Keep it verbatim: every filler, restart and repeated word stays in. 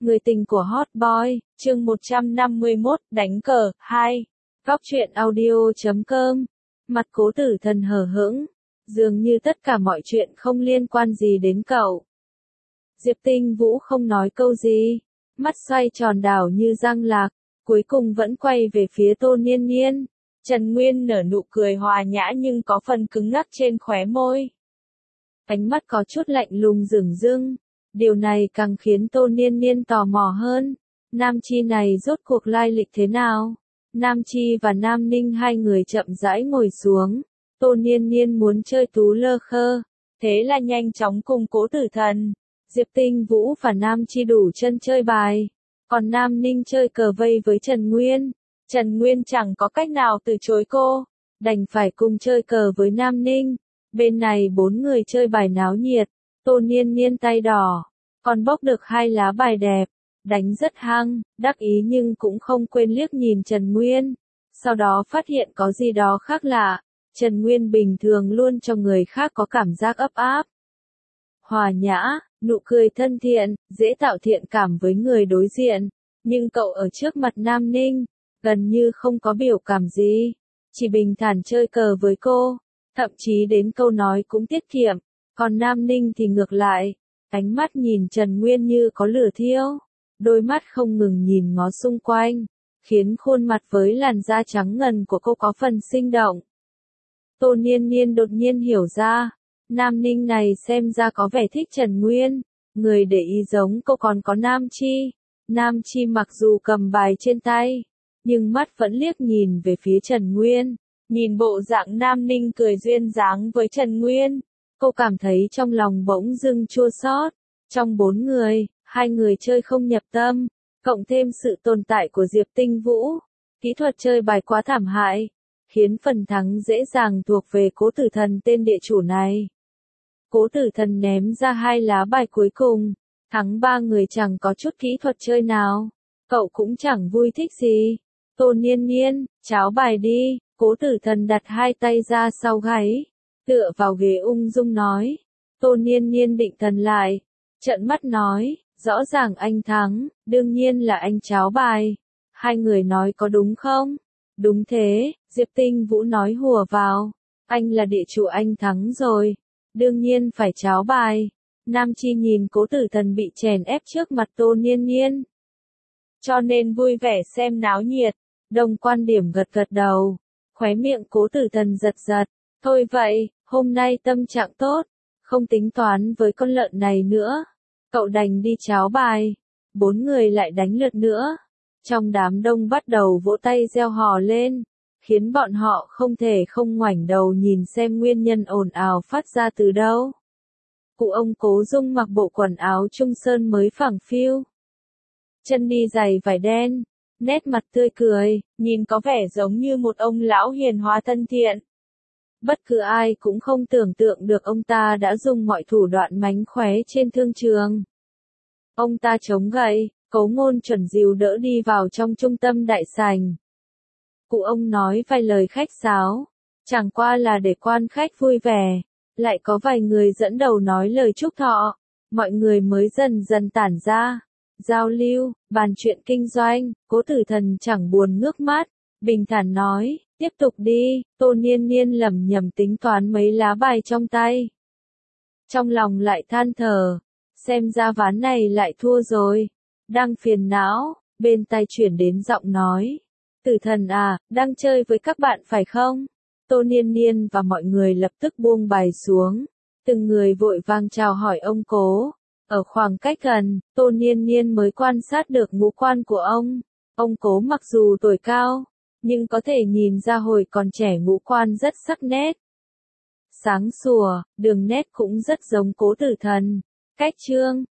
Người tình của Hot Boy, chương một trăm năm mươi mốt, đánh cờ, hai. Góc truyện audio chấm com. Mặt Cố Tử Thần hờ hững. Dường như tất cả mọi chuyện không liên quan gì đến cậu. Diệp Tinh Vũ không nói câu gì. Mắt xoay tròn đảo như răng lạc. Cuối cùng vẫn quay về phía Tô Niên Niên. Trần Nguyên nở nụ cười hòa nhã nhưng có phần cứng ngắc trên khóe môi. Ánh mắt có chút lạnh lùng dửng dưng. Điều này càng khiến Tô Niên Niên tò mò hơn. Nam Chi này rốt cuộc lai lịch thế nào? Nam Chi và Nam Ninh hai người chậm rãi ngồi xuống. Tô Niên Niên muốn chơi tú lơ khơ. Thế là nhanh chóng cùng Cố Tử Thần. Diệp Tinh Vũ và Nam Chi đủ chân chơi bài. Còn Nam Ninh chơi cờ vây với Trần Nguyên. Trần Nguyên chẳng có cách nào từ chối cô. Đành phải cùng chơi cờ với Nam Ninh. Bên này bốn người chơi bài náo nhiệt. Tô Niên Niên tay đỏ, còn bốc được hai lá bài đẹp, đánh rất hăng, đắc ý nhưng cũng không quên liếc nhìn Trần Nguyên. Sau đó phát hiện có gì đó khác lạ, Trần Nguyên bình thường luôn cho người khác có cảm giác ấp áp. Hòa nhã, nụ cười thân thiện, dễ tạo thiện cảm với người đối diện, nhưng cậu ở trước mặt Nam Ninh, gần như không có biểu cảm gì, chỉ bình thản chơi cờ với cô, thậm chí đến câu nói cũng tiết kiệm. Còn Nam Ninh thì ngược lại, ánh mắt nhìn Trần Nguyên như có lửa thiêu, đôi mắt không ngừng nhìn ngó xung quanh, khiến khuôn mặt với làn da trắng ngần của cô có phần sinh động. Tô Niên Niên đột nhiên hiểu ra, Nam Ninh này xem ra có vẻ thích Trần Nguyên, người để ý giống cô còn có Nam Chi. Nam Chi mặc dù cầm bài trên tay, nhưng mắt vẫn liếc nhìn về phía Trần Nguyên, nhìn bộ dạng Nam Ninh cười duyên dáng với Trần Nguyên. Cô cảm thấy trong lòng bỗng dưng chua xót. Trong bốn người, hai người chơi không nhập tâm, cộng thêm sự tồn tại của Diệp Tinh Vũ, kỹ thuật chơi bài quá thảm hại, khiến phần thắng dễ dàng thuộc về Cố Tử Thần tên địa chủ này. Cố Tử Thần ném ra hai lá bài cuối cùng, thắng ba người chẳng có chút kỹ thuật chơi nào, cậu cũng chẳng vui thích gì. Tô Niên Niên, cháo bài đi, Cố Tử Thần đặt hai tay ra sau gáy. Tựa vào ghế ung dung nói. Tô Niên Niên định thần lại. Trợn mắt nói, rõ ràng anh thắng, đương nhiên là anh cháo bài. Hai người nói có đúng không? Đúng thế, Diệp Tinh Vũ nói hùa vào. Anh là địa chủ anh thắng rồi. Đương nhiên phải cháo bài. Nam Chi nhìn Cố Tử Thần bị chèn ép trước mặt Tô Niên Niên. Cho nên vui vẻ xem náo nhiệt. Đồng quan điểm gật gật đầu. Khóe miệng Cố Tử Thần giật giật. Thôi vậy, hôm nay tâm trạng tốt, không tính toán với con lợn này nữa. Cậu đành đi cháo bài. Bốn người lại đánh lượt nữa. Trong đám đông bắt đầu vỗ tay reo hò lên, khiến bọn họ không thể không ngoảnh đầu nhìn xem nguyên nhân ồn ào phát ra từ đâu. Cụ ông Cố Dung mặc bộ quần áo trung sơn mới phẳng phiu. Chân đi giày vải đen, nét mặt tươi cười, nhìn có vẻ giống như một ông lão hiền hòa thân thiện. Bất cứ ai cũng không tưởng tượng được ông ta đã dùng mọi thủ đoạn mánh khóe trên thương trường. Ông ta chống gậy, Cố Ngôn chuẩn dìu đỡ đi vào trong trung tâm đại sảnh. Cụ ông nói vài lời khách sáo, chẳng qua là để quan khách vui vẻ, lại có vài người dẫn đầu nói lời chúc thọ, mọi người mới dần dần tản ra, giao lưu, bàn chuyện kinh doanh. Cố Tử Thần chẳng buồn ngước mắt, bình thản nói. Tiếp tục đi, Tô Niên Niên lẩm nhẩm tính toán mấy lá bài trong tay. Trong lòng lại than thở, xem ra ván này lại thua rồi. Đang phiền não, bên tai chuyển đến giọng nói. Tử Thần à, đang chơi với các bạn phải không? Tô Niên Niên và mọi người lập tức buông bài xuống. Từng người vội vàng chào hỏi ông Cố. Ở khoảng cách gần, Tô Niên Niên mới quan sát được ngũ quan của ông. Ông Cố mặc dù tuổi cao, nhưng có thể nhìn ra hồi còn trẻ ngũ quan rất sắc nét. Sáng sủa, đường nét cũng rất giống Cố Tử Thần. Cách trương,